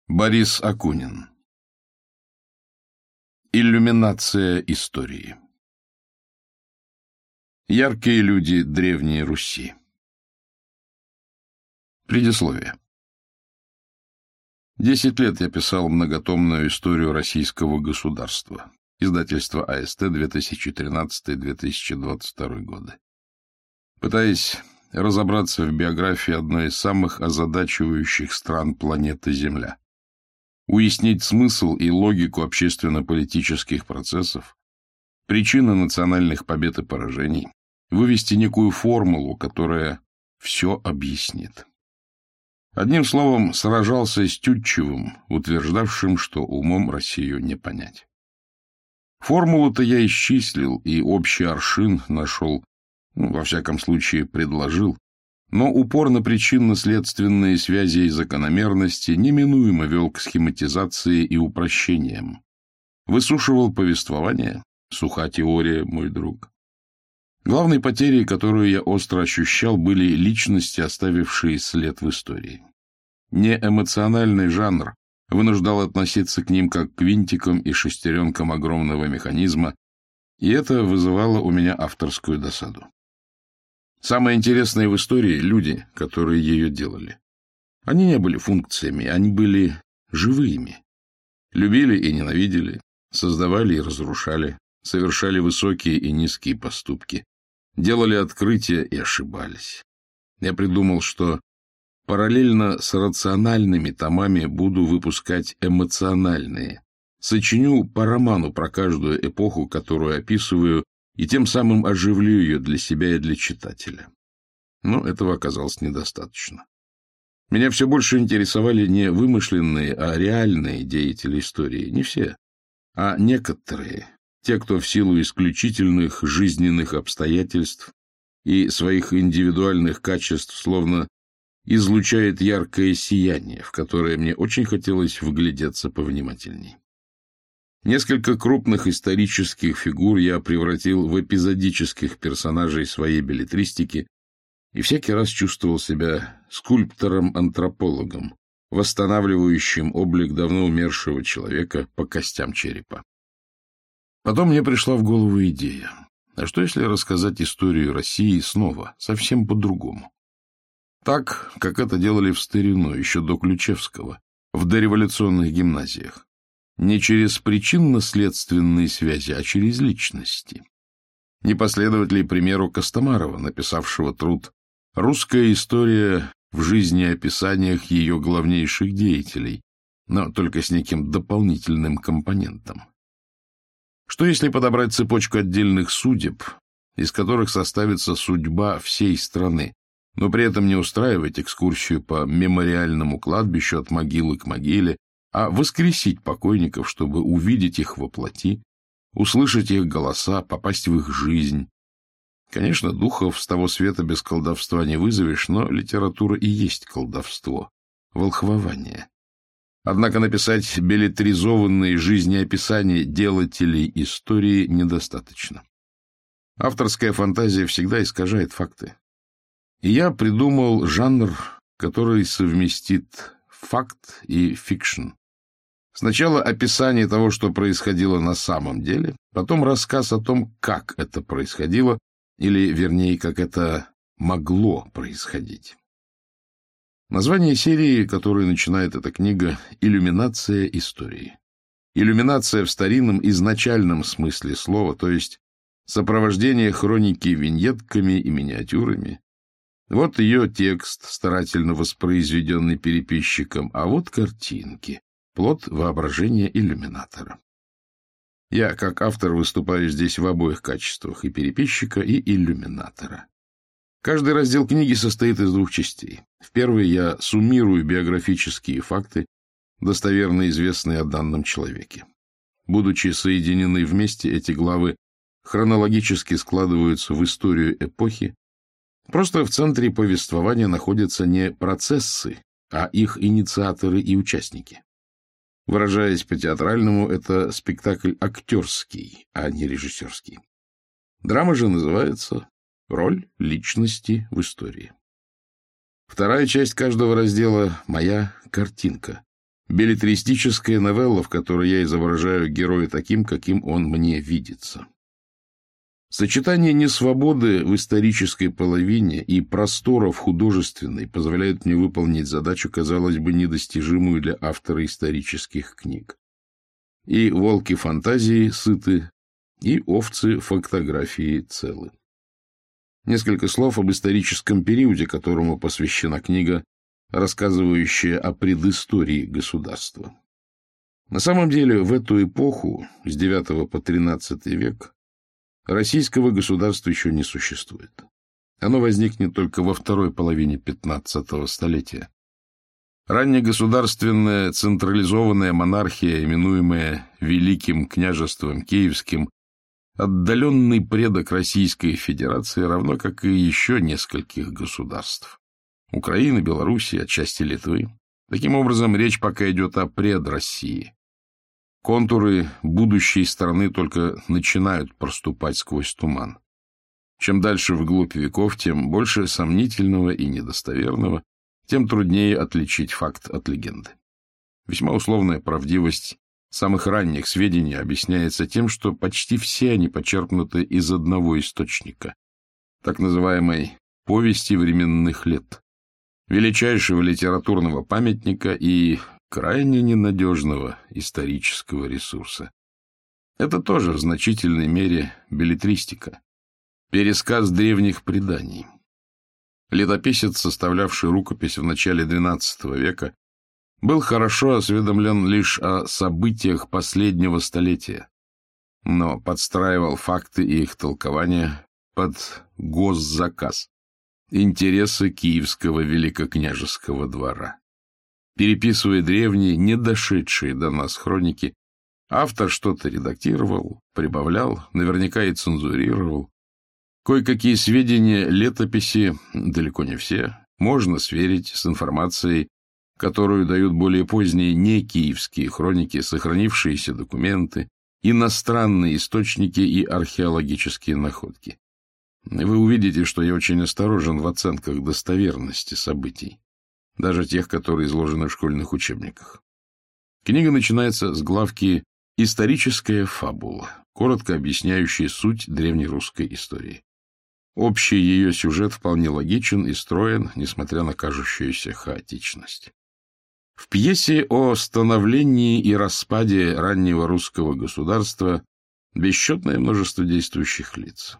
Борис Акунин. Иллюминация истории. Яркие люди Древней Руси. Предисловие. 10 лет я писал многотомную историю российского государства. Издательство АСТ, 2013-2022 годы. Пытаясь разобраться в биографии одной из самых озадачивающих стран планеты Земля, уяснить смысл и логику общественно-политических процессов, причины национальных побед и поражений, вывести некую формулу, которая все объяснит. Одним словом, сражался с Тютчевым, утверждавшим, что умом Россию не понять. Формулу-то я исчислил и общий аршин нашел, во всяком случае предложил, но упор на причинно-следственные связи и закономерности неминуемо вел к схематизации и упрощениям. Высушивал повествование, суха теория, мой друг. Главной потерей, которую я остро ощущал, были личности, оставившие след в истории. Неэмоциональный жанр вынуждал относиться к ним как к винтикам и шестеренкам огромного механизма, и это вызывало у меня авторскую досаду. Самое интересное в истории — люди, которые ее делали. Они не были функциями, они были живыми. Любили и ненавидели, создавали и разрушали, совершали высокие и низкие поступки, делали открытия и ошибались. Я придумал, что параллельно с рациональными томами буду выпускать эмоциональные. Сочиню по роману про каждую эпоху, которую описываю, и тем самым оживлю ее для себя и для читателя. Но этого оказалось недостаточно. Меня все больше интересовали не вымышленные, а реальные деятели истории. Не все, а некоторые, те, кто в силу исключительных жизненных обстоятельств и своих индивидуальных качеств словно излучает яркое сияние, в которое мне очень хотелось вглядеться повнимательней. Несколько крупных исторических фигур я превратил в эпизодических персонажей своей беллетристики и всякий раз чувствовал себя скульптором-антропологом, восстанавливающим облик давно умершего человека по костям черепа. Потом мне пришла в голову идея. А что, если рассказать историю России снова, совсем по-другому? Так, как это делали в старину, еще до Ключевского, в дореволюционных гимназиях. Не через причинно-следственные связи, а через личности. Не последовать ли примеру Костомарова, написавшего труд «Русская история в жизнеописаниях ее главнейших деятелей», но только с неким дополнительным компонентом? Что если подобрать цепочку отдельных судеб, из которых составится судьба всей страны, но при этом не устраивать экскурсию по мемориальному кладбищу от могилы к могиле, а воскресить покойников, чтобы увидеть их воплоти, услышать их голоса, попасть в их жизнь? Конечно, духов с того света без колдовства не вызовешь, но литература и есть колдовство, волхвование. Однако написать беллетризованные жизнеописания делателей истории недостаточно. Авторская фантазия всегда искажает факты. И я придумал жанр, который совместит факт и фикшн. Сначала описание того, что происходило на самом деле, потом рассказ о том, как это происходило, или, вернее, как это могло происходить. Название серии, которую начинает эта книга, «Иллюминация истории». Иллюминация в старинном изначальном смысле слова, то есть сопровождение хроники виньетками и миниатюрами. Вот ее текст, старательно воспроизведенный переписчиком, а вот картинки, плод воображения иллюминатора. Я, как автор, выступаю здесь в обоих качествах, и переписчика, и иллюминатора. Каждый раздел книги состоит из 2 частей. В первой я суммирую биографические факты, достоверно известные о данном человеке. Будучи соединены вместе, эти главы хронологически складываются в историю эпохи. Просто в центре повествования находятся не процессы, а их инициаторы и участники. Выражаясь по-театральному, это спектакль актерский, а не режиссерский. Драма же называется «Роль личности в истории». Вторая часть каждого раздела — моя картинка, Беллетристическая новелла, в которой я изображаю героя таким, каким он мне видится. Сочетание несвободы в исторической половине и простора в художественной позволяет мне выполнить задачу, казалось бы, недостижимую для автора исторических книг. И волки фантазии сыты, и овцы фактографии целы. Несколько слов об историческом периоде, которому посвящена книга, рассказывающая о предыстории государства. На самом деле, в эту эпоху, с IX по XIII век, российского государства еще не существует. Оно возникнет только во второй половине XV столетия. Раннегосударственная централизованная монархия, именуемая Великим княжеством Киевским, отдаленный предок Российской Федерации, равно как и еще нескольких государств. Украины, Белоруссии, отчасти Литвы. Таким образом, речь пока идет о предроссии. Контуры будущей страны только начинают проступать сквозь туман. Чем дальше вглубь веков, тем больше сомнительного и недостоверного, тем труднее отличить факт от легенды. Весьма условная правдивость самых ранних сведений объясняется тем, что почти все они почерпнуты из одного источника, так называемой «повести временных лет», величайшего литературного памятника и крайне ненадежного исторического ресурса. Это тоже в значительной мере беллетристика, пересказ древних преданий. Летописец, составлявший рукопись в начале XII века, был хорошо осведомлен лишь о событиях последнего столетия, но подстраивал факты и их толкования под госзаказ, интересы Киевского великокняжеского двора. Переписывая древние, не дошедшие до нас хроники, автор что-то редактировал, прибавлял, наверняка и цензурировал. Кое-какие сведения летописи, далеко не все, можно сверить с информацией, которую дают более поздние некиевские хроники, сохранившиеся документы, иностранные источники и археологические находки. Вы увидите, что я очень осторожен в оценках достоверности событий, даже тех, которые изложены в школьных учебниках. Книга начинается с главки «Историческая фабула», коротко объясняющая суть древнерусской истории. Общий ее сюжет вполне логичен и строен, несмотря на кажущуюся хаотичность. В пьесе о становлении и распаде раннего русского государства бесчетное множество действующих лиц.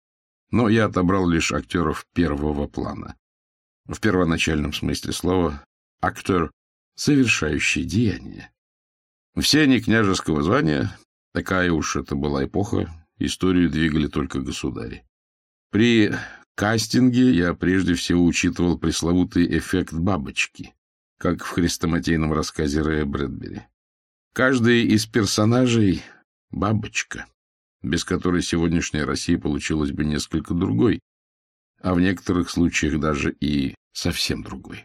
Но я отобрал лишь актеров первого плана. В первоначальном смысле слова актер, совершающий деяние. Все они княжеского звания, такая уж это была эпоха, историю двигали только государи. При кастинге я прежде всего учитывал пресловутый эффект бабочки, как в хрестоматийном рассказе Рэя Брэдбери. Каждый из персонажей — бабочка, без которой сегодняшняя Россия получилась бы несколько другой, а в некоторых случаях даже и совсем другой.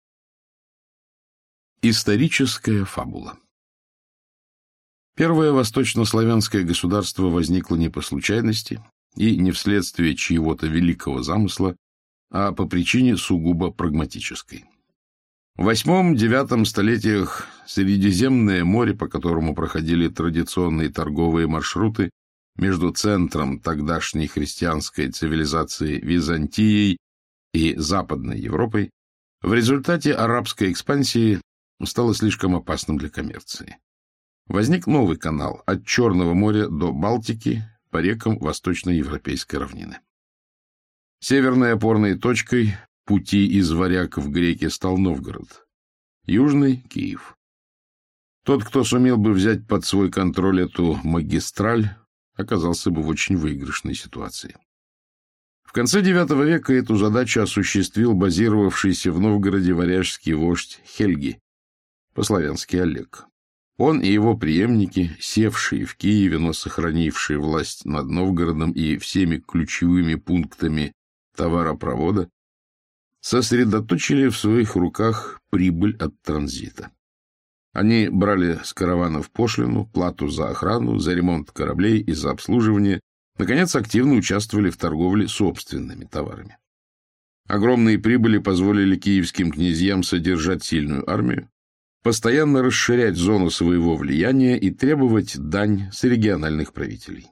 Историческая фабула. Первое восточнославянское государство возникло не по случайности и не вследствие чьего-то великого замысла, а по причине сугубо прагматической. В VIII-IX столетиях Средиземное море, по которому проходили традиционные торговые маршруты между центром тогдашней христианской цивилизации Византией и Западной Европой, в результате арабской экспансии стало слишком опасным для коммерции. Возник новый канал от Черного моря до Балтики по рекам восточноевропейской равнины. Северной опорной точкой пути из варяг в греки стал Новгород, южный — Киев. Тот, кто сумел бы взять под свой контроль эту магистраль, оказался бы в очень выигрышной ситуации. В конце IX века эту задачу осуществил базировавшийся в Новгороде варяжский вождь Хельги, по-славянски Олег. Он и его преемники, севшие в Киеве, но сохранившие власть над Новгородом и всеми ключевыми пунктами товаропровода, сосредоточили в своих руках прибыль от транзита. Они брали с караванов пошлину, плату за охрану, за ремонт кораблей и за обслуживание, наконец, активно участвовали в торговле собственными товарами. Огромные прибыли позволили киевским князьям содержать сильную армию, постоянно расширять зону своего влияния и требовать дань с региональных правителей.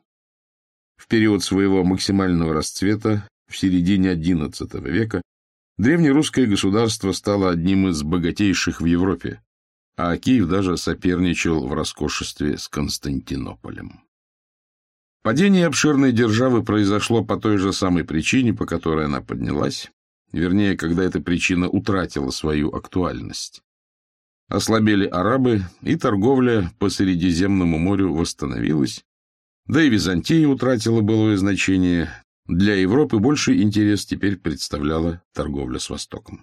В период своего максимального расцвета, в середине XI века, древнерусское государство стало одним из богатейших в Европе, а Киев даже соперничал в роскошестве с Константинополем. Падение обширной державы произошло по той же самой причине, по которой она поднялась, вернее, когда эта причина утратила свою актуальность. Ослабели арабы, и торговля по Средиземному морю восстановилась, да и Византия утратила былое значение. Для Европы больший интерес теперь представляла торговля с Востоком.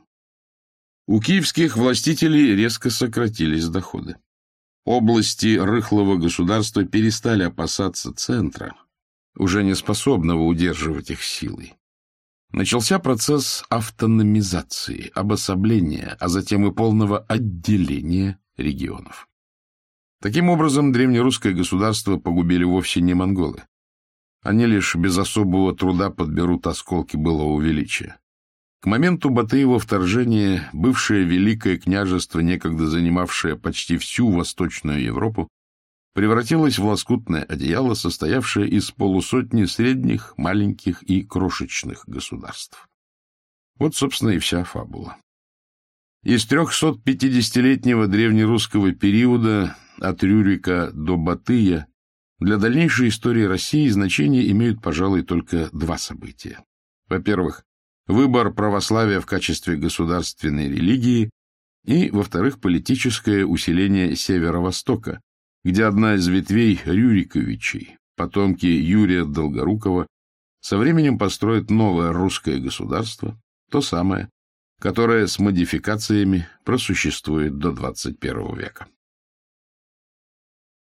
У киевских властителей резко сократились доходы. Области рыхлого государства перестали опасаться центра, уже не способного удерживать их силой. Начался процесс автономизации, обособления, а затем и полного отделения регионов. Таким образом, древнерусское государство погубили вовсе не монголы. Они лишь без особого труда подберут осколки былого величия. К моменту Батыева вторжения бывшее Великое княжество, некогда занимавшее почти всю Восточную Европу, превратилось в лоскутное одеяло, состоявшее из полусотни средних, маленьких и крошечных государств. Вот, собственно, и вся фабула. Из 350-летнего древнерусского периода от Рюрика до Батыя для дальнейшей истории России значение имеют, пожалуй, только два события. Во-первых, выбор православия в качестве государственной религии и, во-вторых, политическое усиление Северо-Востока, где одна из ветвей Рюриковичей, потомки Юрия Долгорукова, со временем построит новое русское государство, то самое, которое с модификациями просуществует до 21 века.